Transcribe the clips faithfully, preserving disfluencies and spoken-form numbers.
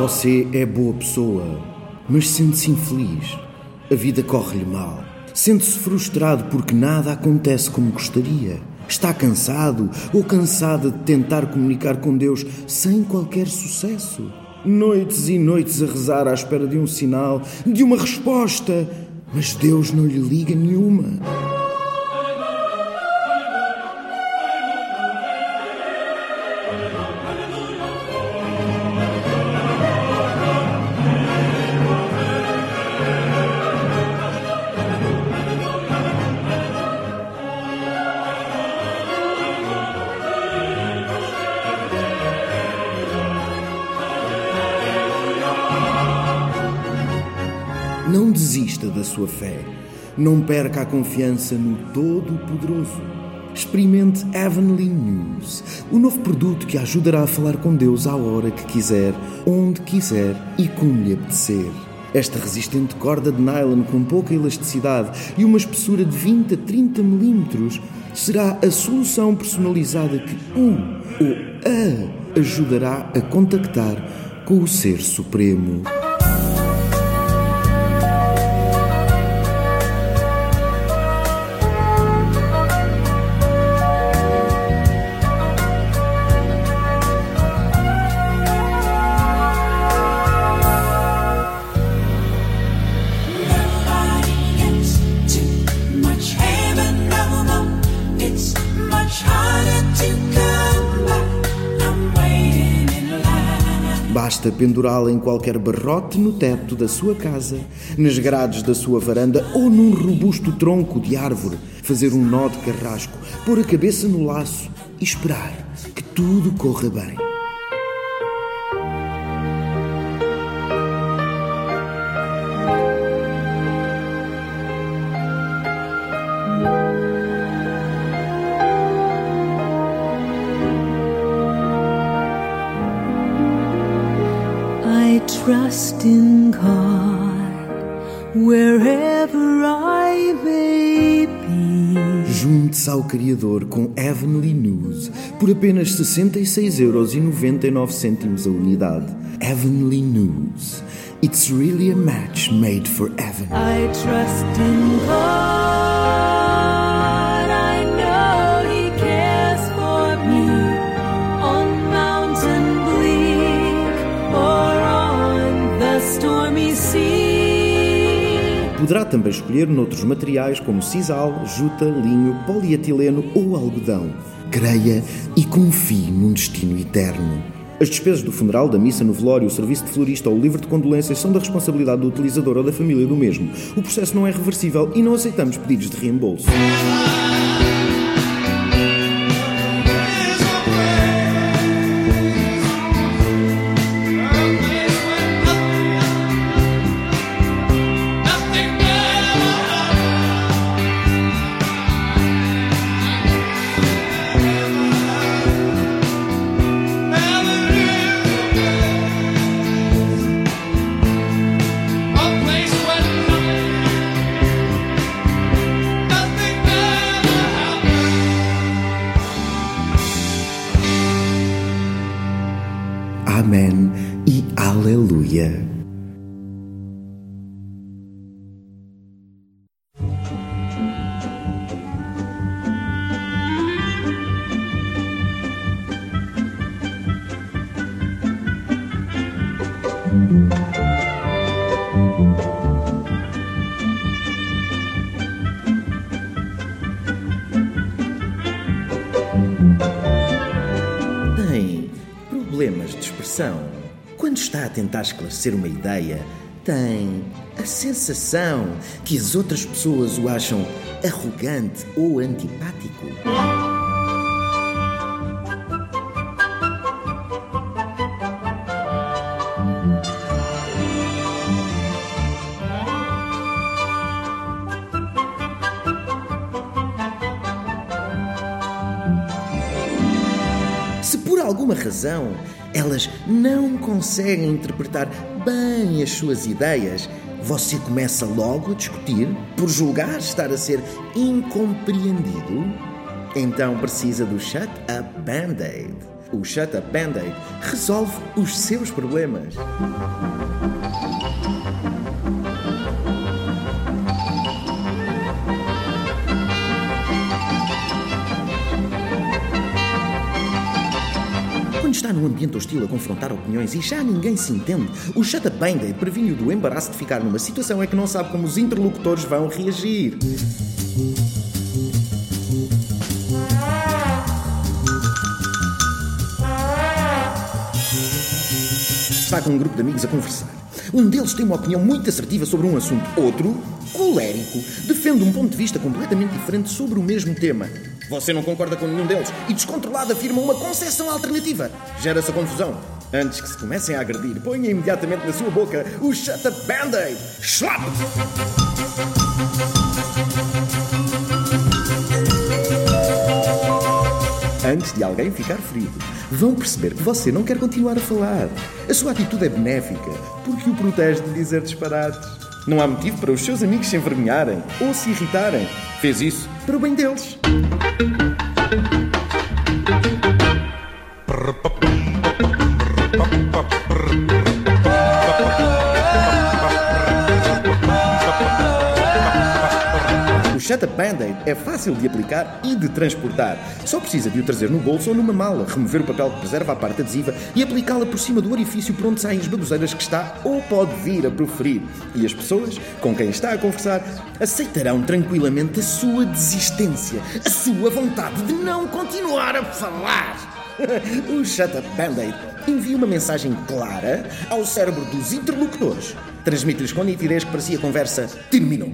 Você é boa pessoa, mas sente-se infeliz. A vida corre-lhe mal. Sente-se frustrado porque nada acontece como gostaria. Está cansado ou cansada de tentar comunicar com Deus sem qualquer sucesso. Noites e noites a rezar à espera de um sinal, de uma resposta, mas Deus não lhe liga nenhuma. Não desista da sua fé. Não perca a confiança no Todo-Poderoso. Experimente Heavenly News, o novo produto que ajudará a falar com Deus à hora que quiser, onde quiser e como lhe apetecer. Esta resistente corda de nylon com pouca elasticidade e uma espessura de vinte a trinta milímetros será a solução personalizada que o ou a ajudará a contactar com o Ser Supremo. Basta pendurá-la em qualquer barrote no teto da sua casa, nas grades da sua varanda ou num robusto tronco de árvore, fazer um nó de carrasco, pôr a cabeça no laço e esperar que tudo corra bem. I trust in God, wherever I may be. Junte-se ao Criador com Heavenly News por apenas sessenta e seis euros e noventa e nove cêntimos a unidade. Heavenly News. It's really a match made for heaven. I trust in God, I know He cares for me, on mountain bleak or on the stormy sea. Poderá também escolher noutros materiais como sisal, juta, linho, polietileno ou algodão. Creia e confie num destino eterno. As despesas do funeral, da missa no velório, o serviço de florista ou o livro de condolências são da responsabilidade do utilizador ou da família do mesmo. O processo não é reversível e não aceitamos pedidos de reembolso. Amém e Aleluia. Tem problemas de expressão. Quando está a tentar esclarecer uma ideia, tem a sensação que as outras pessoas o acham arrogante ou antipático. Se por alguma razão elas não conseguem interpretar bem as suas ideias, você começa logo a discutir por julgar estar a ser incompreendido. Então precisa do Shut Up Band-Aid, O Shut Up Band-Aid resolve os seus problemas. Quando está num ambiente hostil a confrontar opiniões e já ninguém se entende, o Shut Up Band-Aid previne-o do embaraço de ficar numa situação em que não sabe como os interlocutores vão reagir. Está com um grupo de amigos a conversar. Um deles tem uma opinião muito assertiva sobre um assunto. Outro, colérico, defende um ponto de vista completamente diferente sobre o mesmo tema. Você não concorda com nenhum deles e, descontrolado, afirma uma concepção alternativa. Gera-se a confusão. Antes que se comecem a agredir, ponha imediatamente na sua boca o Shut Up Band-Aid. Schlap! Antes de alguém ficar ferido, vão perceber que você não quer continuar a falar. A sua atitude é benéfica, porque o protege de dizer disparates. Não há motivo para os seus amigos se envergonharem ou se irritarem. Fez isso para o bem deles. O Shut Up Band-Aid é fácil de aplicar e de transportar. Só precisa de o trazer no bolso ou numa mala, remover o papel que preserva a parte adesiva e aplicá-la por cima do orifício por onde saem as baboseiras que está ou pode vir a proferir. E as pessoas com quem está a conversar aceitarão tranquilamente a sua desistência, a sua vontade de não continuar a falar. O Shut Up Band-Aid envia uma mensagem clara ao cérebro dos interlocutores. Transmite-lhes com nitidez que parecia a conversa terminou.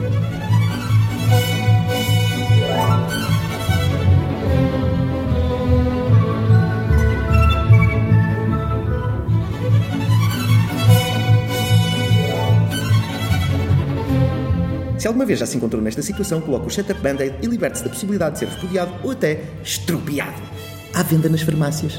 Se alguma vez já se encontrou nesta situação, coloque o Shut Up Band-Aid e liberte-se da possibilidade de ser repudiado ou até estropiado. À venda nas farmácias.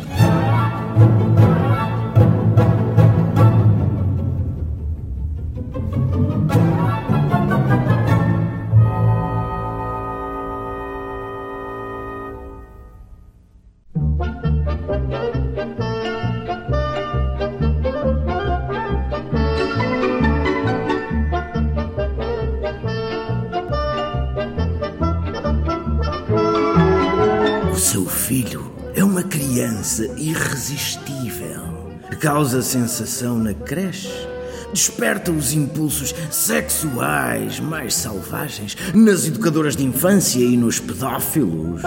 O seu filho é uma criança irresistível. Causa sensação na creche. Desperta os impulsos sexuais mais selvagens nas educadoras de infância e nos pedófilos.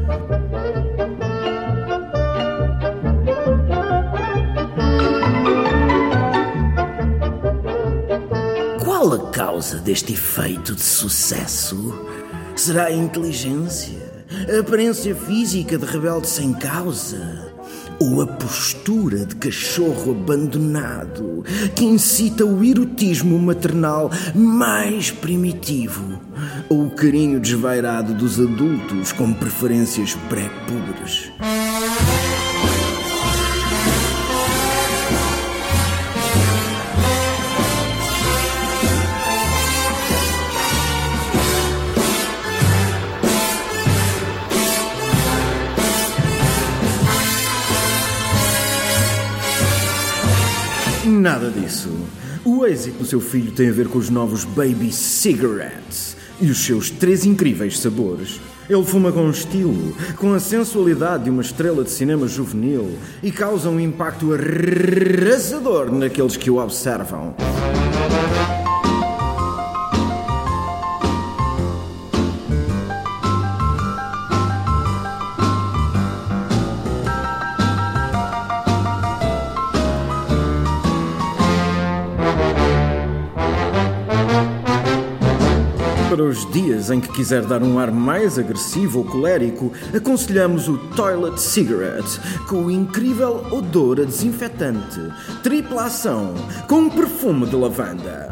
Qual a causa deste efeito de sucesso? Será a inteligência? A aparência física de rebelde sem causa? Ou a postura de cachorro abandonado que incita o erotismo maternal mais primitivo? Ou o carinho desvairado dos adultos com preferências pré-púberes? Nada disso. O êxito do seu filho tem a ver com os novos Baby Cigarettes e os seus três incríveis sabores. Ele fuma com estilo, com a sensualidade de uma estrela de cinema juvenil e causa um impacto arrasador naqueles que o observam. Para os dias em que quiser dar um ar mais agressivo ou colérico, aconselhamos o Toilet Cigarette, com o incrível odor a desinfetante, tripla ação, com um perfume de lavanda.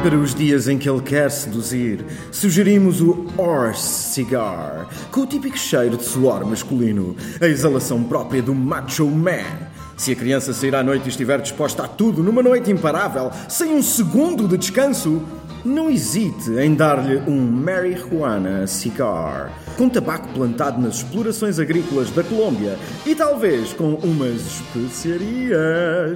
Para os dias em que ele quer seduzir, sugerimos o Horse Cigar, com o típico cheiro de suor masculino, a exalação própria do Macho Man. Se a criança sair à noite e estiver disposta a tudo numa noite imparável, sem um segundo de descanso, não hesite em dar-lhe um Marijuana Cigar, com tabaco plantado nas explorações agrícolas da Colômbia e talvez com umas especiarias.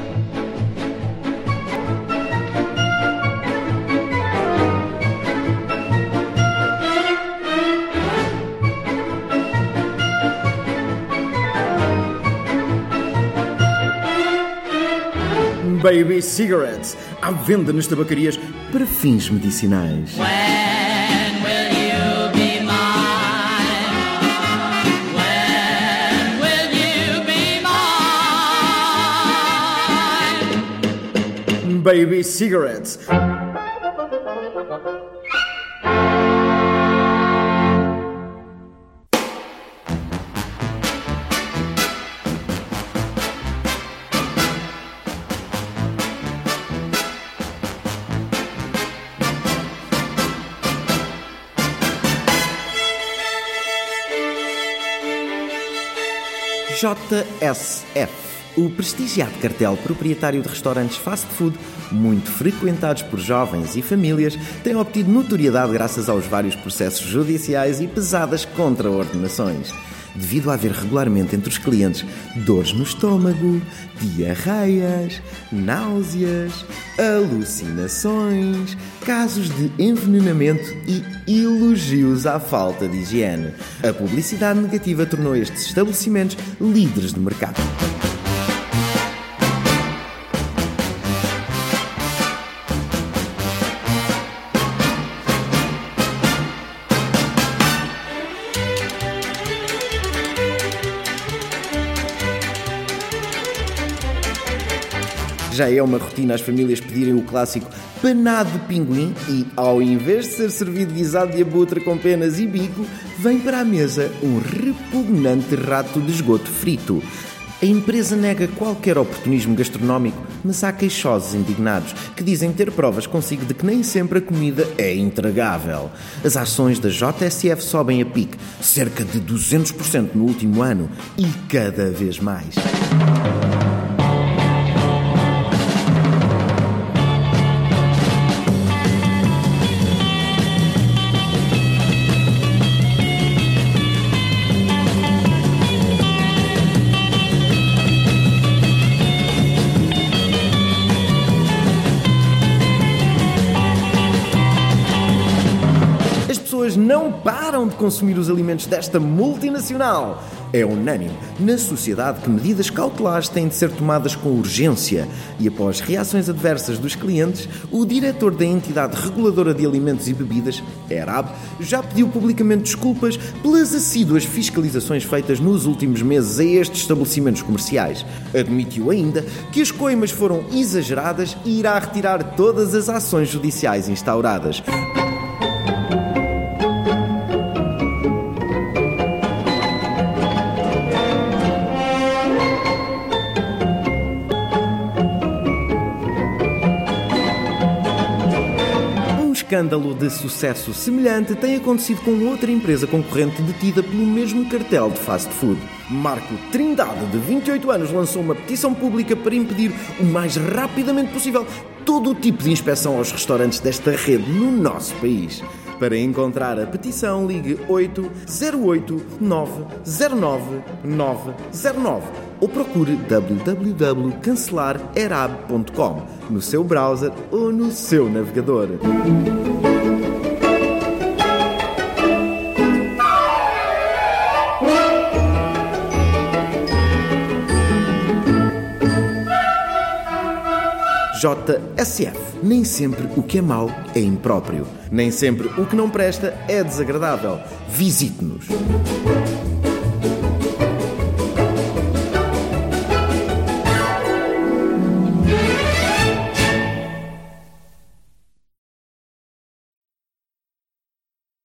Baby Cigarettes, à venda nas tabacarias para fins medicinais. When will you be mine? When will you be mine? Baby Cigarettes. J S F, o prestigiado cartel proprietário de restaurantes fast food, muito frequentados por jovens e famílias, tem obtido notoriedade graças aos vários processos judiciais e pesadas contraordenações, devido a haver regularmente entre os clientes dores no estômago, diarreias, náuseas, alucinações, casos de envenenamento e elogios à falta de higiene. A publicidade negativa tornou estes estabelecimentos líderes de mercado. Já é uma rotina as famílias pedirem o clássico panado de pinguim e, ao invés de ser servido guisado de abutre com penas e bico, vem para a mesa um repugnante rato de esgoto frito. A empresa nega qualquer oportunismo gastronómico, mas há queixosos indignados que dizem ter provas consigo de que nem sempre a comida é intragável. As ações da J S F sobem a pique, cerca de duzentos por cento no último ano e cada vez mais. Não param de consumir os alimentos desta multinacional. É unânime na sociedade que medidas cautelares têm de ser tomadas com urgência e, após reações adversas dos clientes, o diretor da entidade reguladora de alimentos e bebidas, ERAB, já pediu publicamente desculpas pelas assíduas fiscalizações feitas nos últimos meses a estes estabelecimentos comerciais. Admitiu ainda que as coimas foram exageradas e irá retirar todas as ações judiciais instauradas. Um escândalo de sucesso semelhante tem acontecido com outra empresa concorrente detida pelo mesmo cartel de fast food. Marco Trindade, de vinte e oito anos, lançou uma petição pública para impedir o mais rapidamente possível todo o tipo de inspeção aos restaurantes desta rede no nosso país. Para encontrar a petição, ligue oito zero oito nove zero nove nove zero nove ou procure w w w ponto cancelar erab ponto com no seu browser ou no seu navegador. J S F. Nem sempre o que é mau é impróprio. Nem sempre o que não presta é desagradável. Visite-nos.